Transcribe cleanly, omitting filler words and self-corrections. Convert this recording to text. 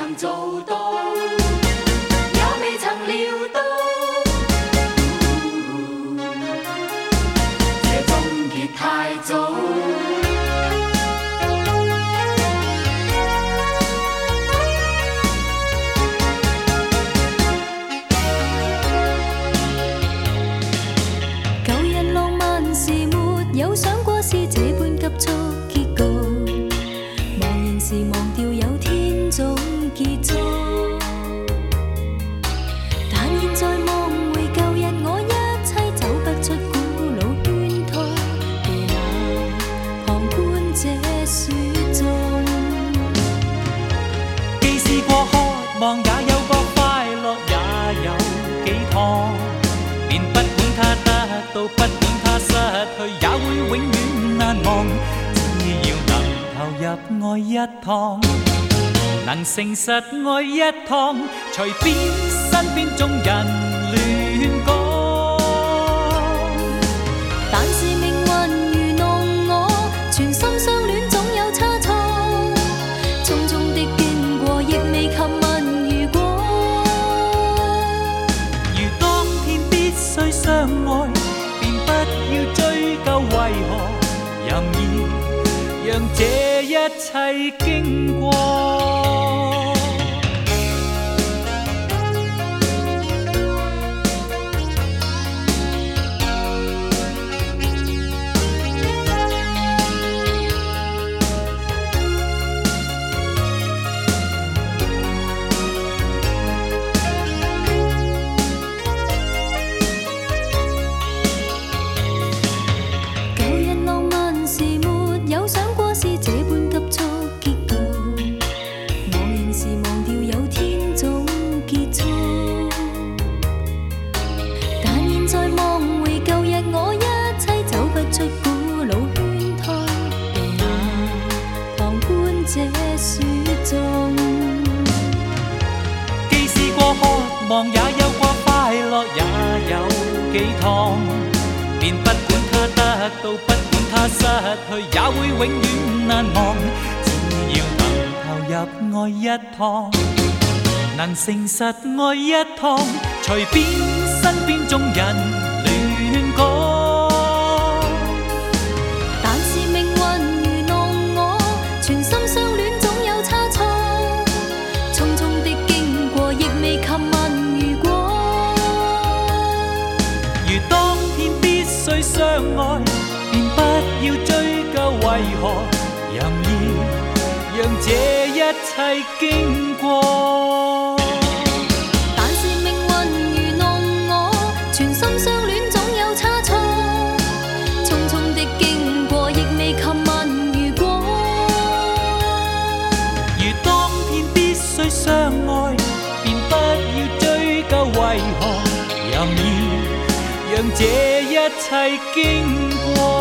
曾做到，也未曾料到，这终结太早。 旧日浪漫时没有想过是这般急促结局，茫然时忘掉有天总结束。但现在望回旧日，我一切走不出古老圈套，被那旁观者说中。 既试过渴望，也有过快乐，也有几趟，便不管它得到，不管它失去，也會永遠難忘。只要能投入愛一趟，能誠實愛一趟，隨便身邊眾人亂講。 但是命運愚弄我，全心相戀總有差錯，匆匆的經過亦未及問如果。 如當天必須相愛，便不要追究為何，任意讓這一切經過。 舊日浪漫時沒有想過是這般急促結局，茫然時忘掉有天總結束。但現在望回舊日，我一切走不出古老圈套，被那旁觀者說中。 既試過渴望，也有過快樂，也有幾趟，便不管它得到，不管它失去，也會永遠難忘。只要能投入愛一趟，能誠實愛一趟，隨便身邊眾人亂講。 但是命運愚弄我，全心相戀總有差錯，匆匆的經過亦未及問如果。 如當天必須相愛，便不要追究為何，任意讓這一切經過。 但是命運愚弄我，全心相戀總有差錯，匆匆的經過亦未及問如果。 如當天必須相愛，便不要追究為何，任意讓這一切經過。